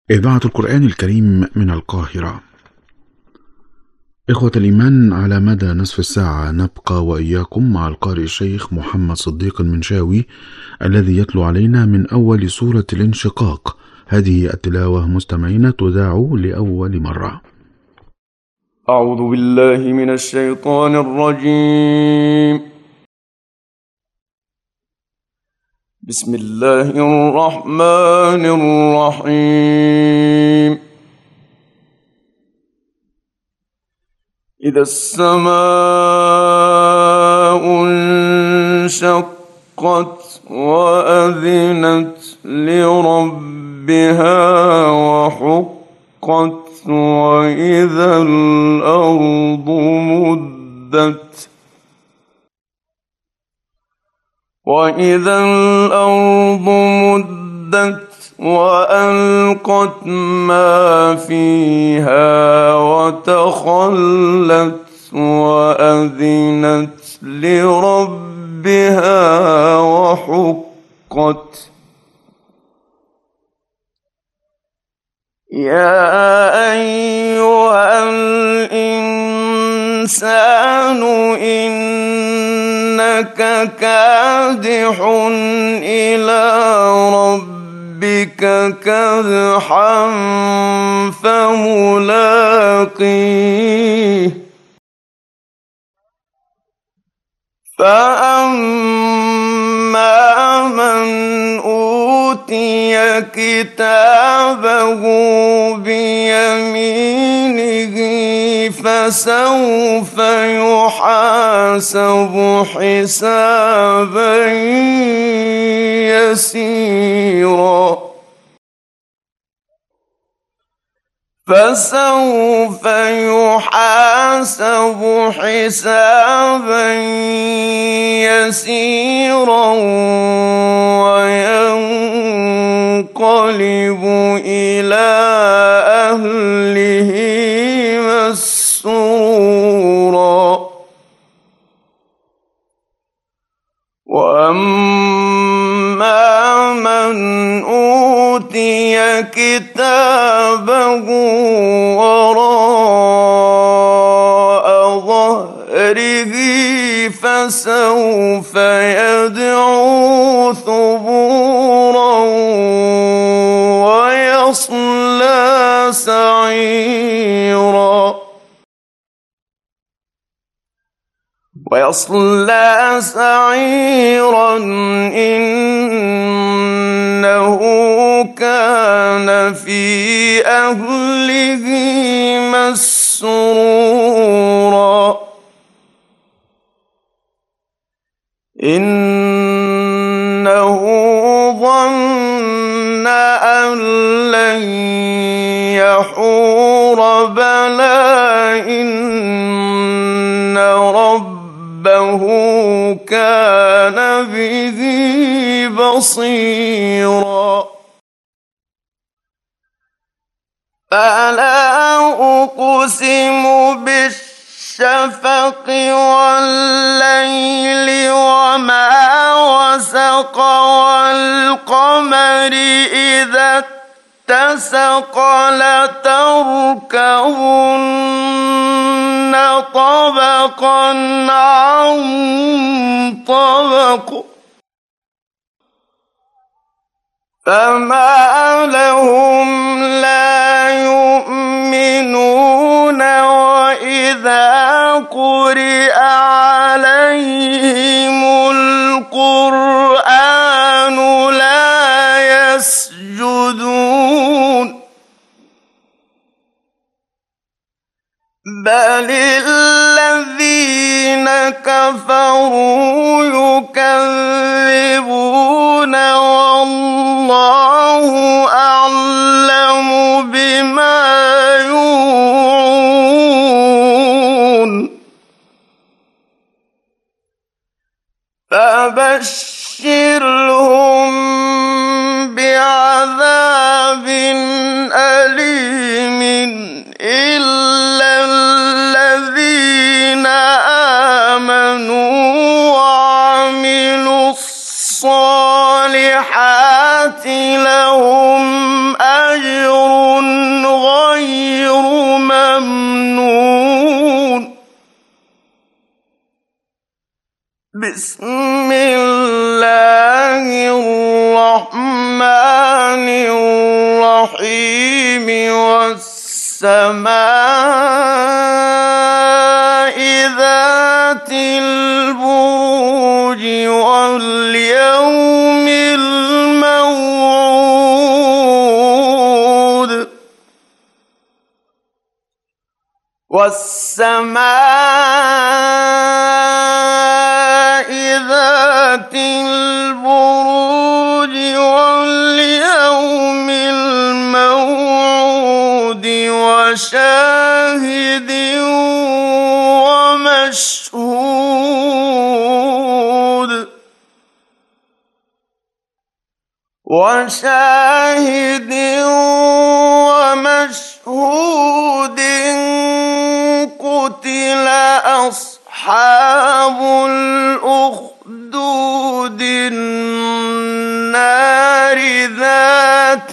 إذاعة القرآن الكريم من القاهرة. إخوة الإيمان، على مدى نصف الساعة نبقى وإياكم مع القارئ الشيخ محمد صديق المنشاوي الذي يتلو علينا من أول سورة الانشقاق. هذه التلاوة مستمعين تذاع لأول مرة. أعوذ بالله من الشيطان الرجيم. بسم الله الرحمن الرحيم. إذا السماء انشقت وأذنت لربها وحقت وإذا الأرض مدت وألقت ما فيها وتخلت وأذنت لربها وحقت. يا أيها الإنسان إنك كادح إلى ربك كدحا فملاقيه. فأما من أوتي كتابه بيمينه فسوف يحاسب حسابا يسيرا وينقلب إلى أهله مسرورا. وأما من أوتي كتابه وراء ظهره فسوف يدعو ثبورا ويصلى سعيرا إنه كان في أهله مسرورا. إنه ظن أن لن يحور بلى إن ربه كان به بصيرا. فلا أقسم بالشفق والليل وما وسق والقمر إذا اتسق لتركبن طبقا عن طبق فما لهم لا يؤمنون وإذا قرئ عليهم القرآن لا يسجدون بل الذين كفروا يكذبون والله أعلم بما يوعون. فبشرهم بعذاب أليم إلا الذين آمنوا وعملوا الصالحات لهم أجر بسم الله الرحمن الرحيم والسماء ذات البروج واليوم الموعود والسماء ذات البروج واليوم الموعود وشاهد ومشهود قتل أصحاب الأخدود النار ذات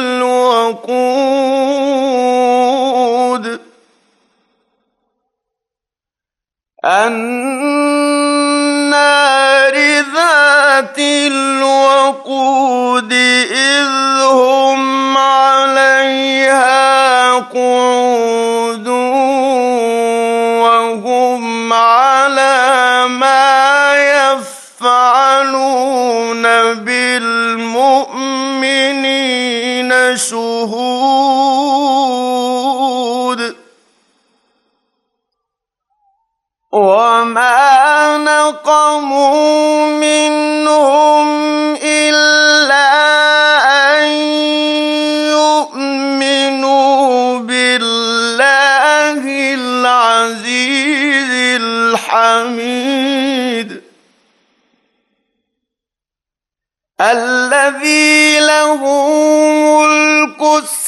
الوقود إذ هم عليها قعود وهم على ما يفعلون بالمؤمنين شهود وما نقموا منهم إلا أن يؤمنوا بالله العزيز الحميد الذي له ملك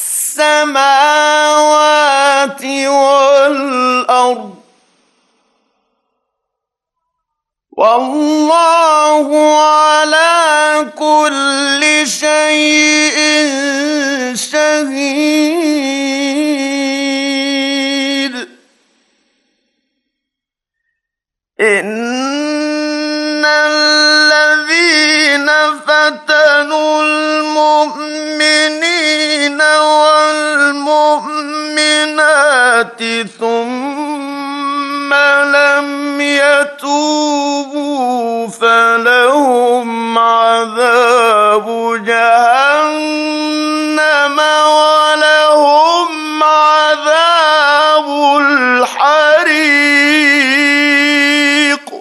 السماوات والأرض والله على كل شيء شهيد إن الذين فتنوا المؤمنين والمؤمنات ثم لم يتوبوا فلهم عذاب جهنم ولهم عذاب الحريق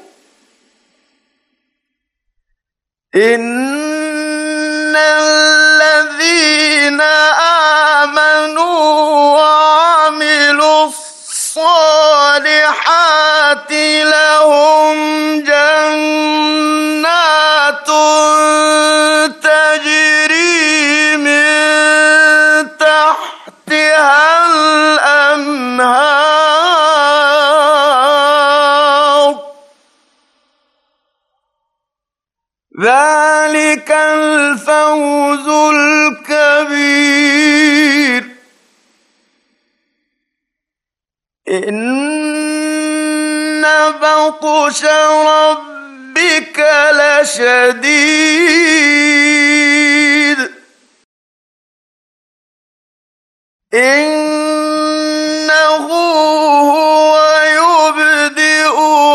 إن الذين آمنوا وعملوا الصالحات لهم جنات تجري من تحتها الأنهار ذلك الفوز الكبير إن بطش ربك لشديد إنه هو يبدئ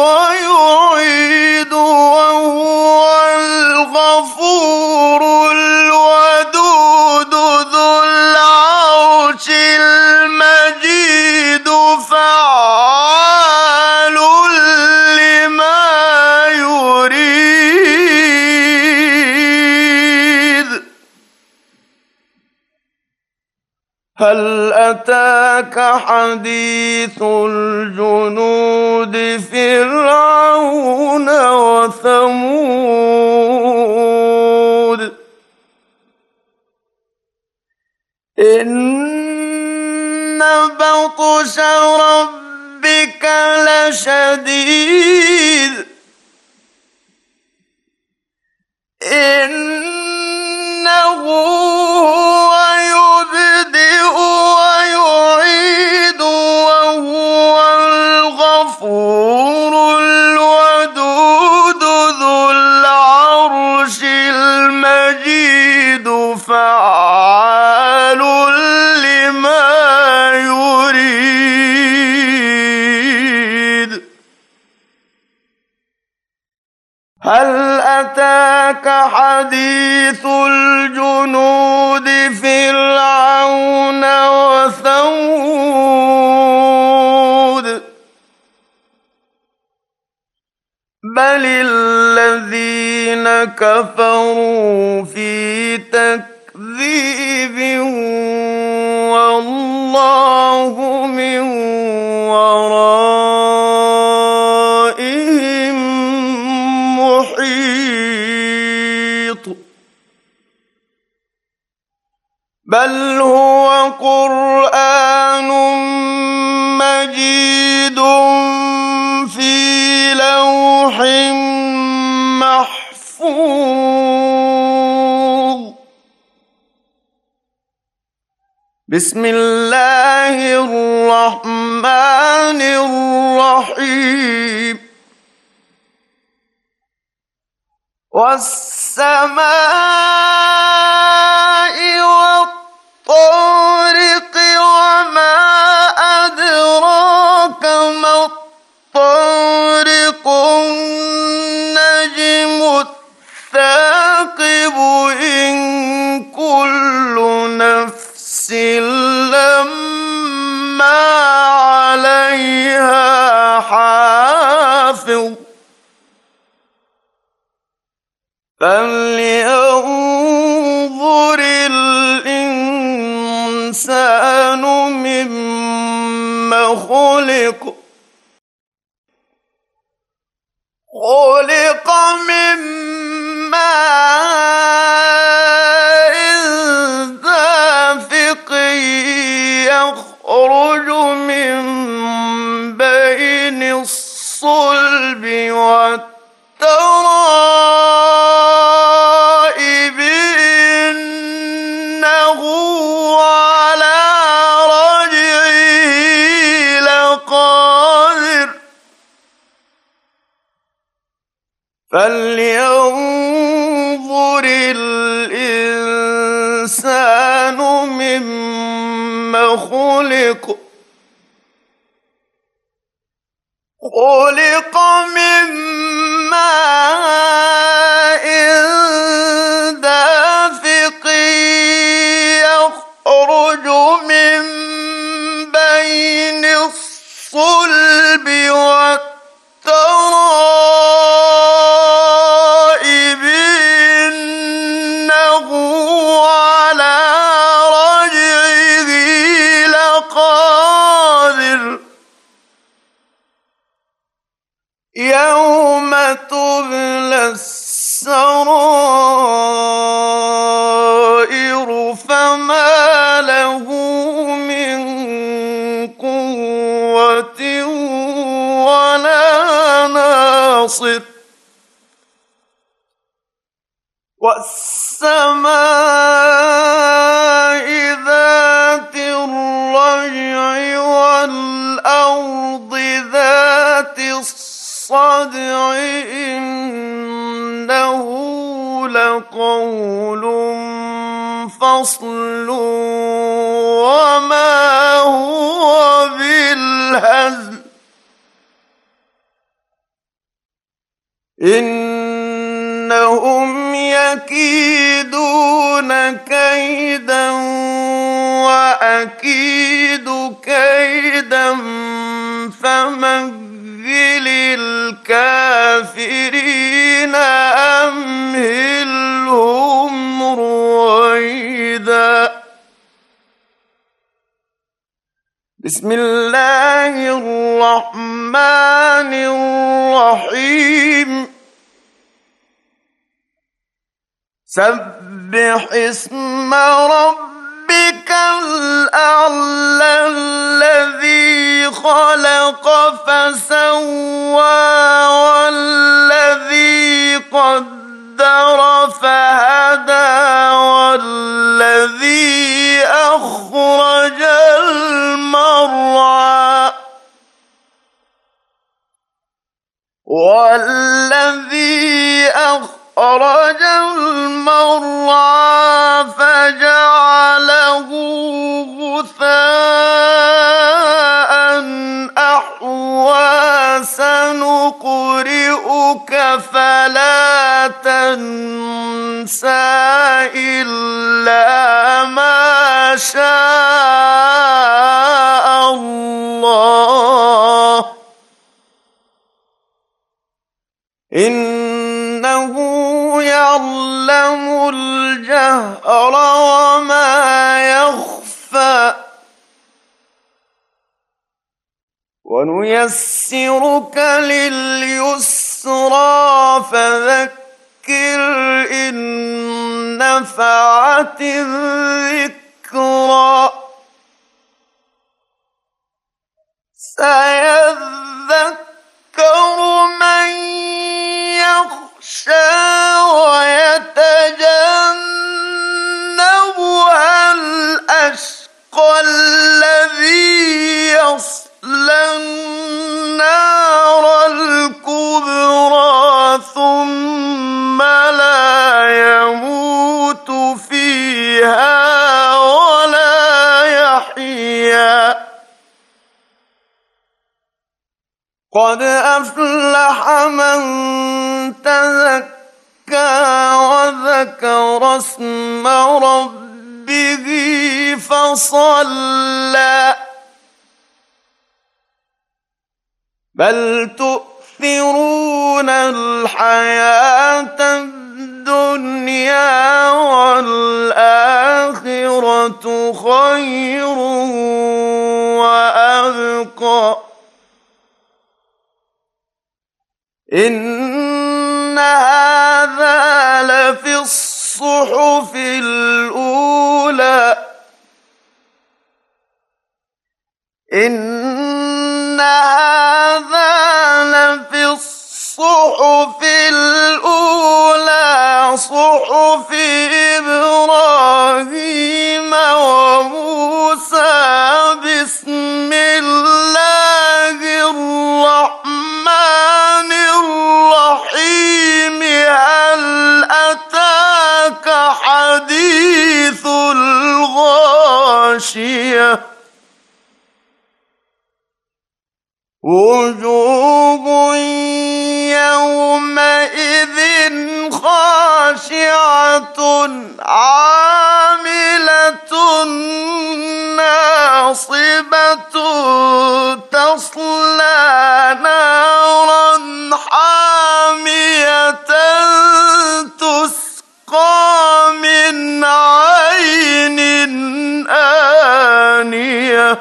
ويعيد وهو الغفور الودود ذو العرش المجيد فعال لما يريد هل أتاك حديث الجنود فرعون وثمود إن بطش ربك لشديد إنه هو يبدئ ويعيد وهو الغفور الودود يأتينك حديث الجنود فرعون وثمود بل الذين كفروا في تكذيب والله من ورائهم محيط بل هو قرآن مجيد في لوح محفوظ بسم الله الرحمن الرحيم والسماء والطارق وما أدراك ما الطارق النجم الثاقب إن كل نفس لما عليها حافظ فلينظر الإنسان مما خلق خلق من ماء دافق يخرج من بين الصلب والترائب إنه على رجعه لقادر فلينظر الإنسان مما خلق خلق من ماء دافق يخرج من بين الصلب والترائب إنه على رجعه لقادر يوم تبلى السرائر فما له من قوة ولا ناصر والسماء ذات الرجع والأرض ذات الصدع إنه لقول فصل وما هو بالهزل إنهم يكيدون كيدا وأكيد كيدا فمهل الكافرين أمهلهم رويدا بسم الله الرحمن الرحيم سبح اسم ربك الأعلى الذي خلق فسوى والذي قدر فهدى والذي أخرج المرعى أخرج المرعى فجعله غثاء أحوى سنقرئك فلا تنسى إلا ما شاء الله إنه يعلم الجهر وما يخفى ونيسرك لليسرى فذكر إن نفعت الذكرى سيذكر من يخشى ويتجنبها الأشقى الذي يصلى النار الكبرى ثم لا يموت فيها ولا يحيا قد أفلح من تزكى وذكر اسم ربه فصلى بل تؤثرون الحياة الدنيا والآخرة خير وأبقى إن هذا لفي الصحف الأولى إن هذا لفي الصحف الأولى صحف إبراهيم وموسى بسم الله الرحمن الرحيم هل أتاك حديث الغاشية وجوه يومئذ خاشعة عاملة ناصبة تصلى نارا حامية تسقى من عين آنية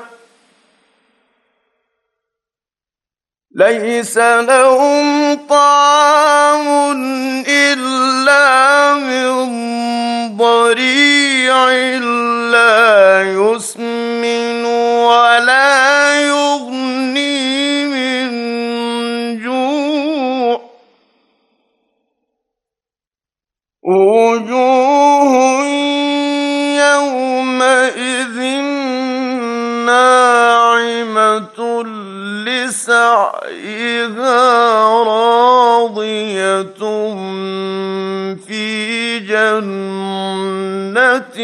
ليس لهم طعام إلا من ضريع لا يسمن ولا يغني من جوع وجوه يومئذ ناعمة لسعيها راضية في جنة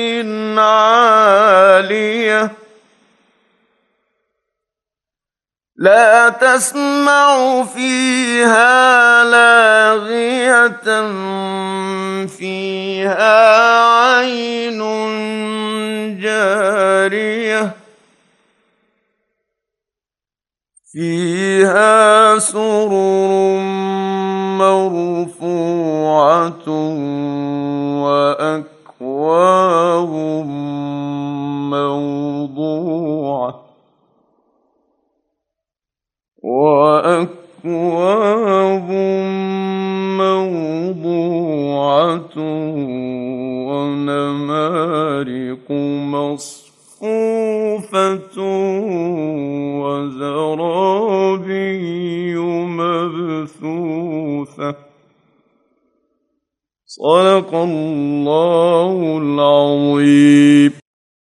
عالية لا تسمع فيها لاغية فيها عين جارية فيها سرر مرفوعة وأكواب موضوعة ونمارق مصفوفة وزرابي مبثوثة صدق الله العظيم.